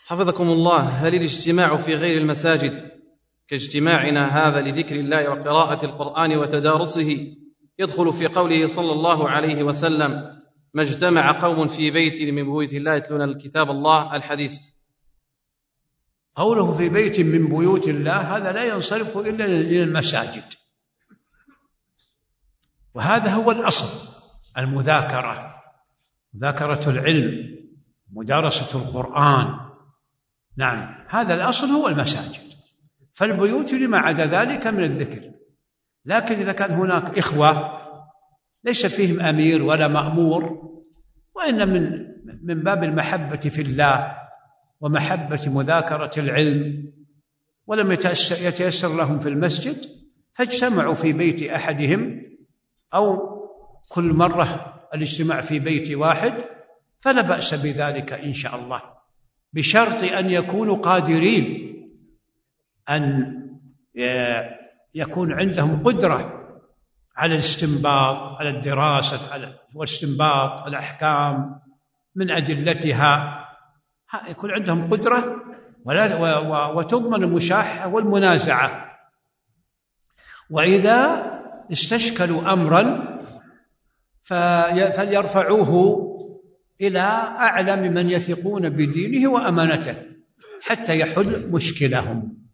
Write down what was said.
حفظكم الله، هل الاجتماع في غير المساجد كاجتماعنا هذا لذكر الله وقراءة القرآن وتدارسه يدخل في قوله صلى الله عليه وسلم: ما اجتمع قوم في بيت من بيوت الله يتلون الكتاب الله، الحديث؟ قوله في بيت من بيوت الله هذا لا ينصرف إلا إلى المساجد، وهذا هو الأصل، مذاكرة العلم، مدارسة القرآن. نعم، هذا الأصل هو المساجد، فالبيوت لما عدا ذلك من الذكر. لكن إذا كان هناك إخوة ليس فيهم أمير ولا مأمور، وإن من باب المحبة في الله ومحبة مذاكرة العلم، ولم يتيسر لهم في المسجد فاجتمعوا في بيت أحدهم، أو كل مرة الاجتماع في بيت واحد، فلا بأس بذلك إن شاء الله، بشرط أن يكونوا قادرين، أن يكون عندهم قدرة على الاستنباط، على الدراسة واستنباط الأحكام من أدلتها، يكون عندهم قدرة وتضمن المشاحة والمنازعة. وإذا استشكلوا أمرا فليرفعوه إلى أعلم من يثقون بدينه وأمانته حتى يحل مشكلهم.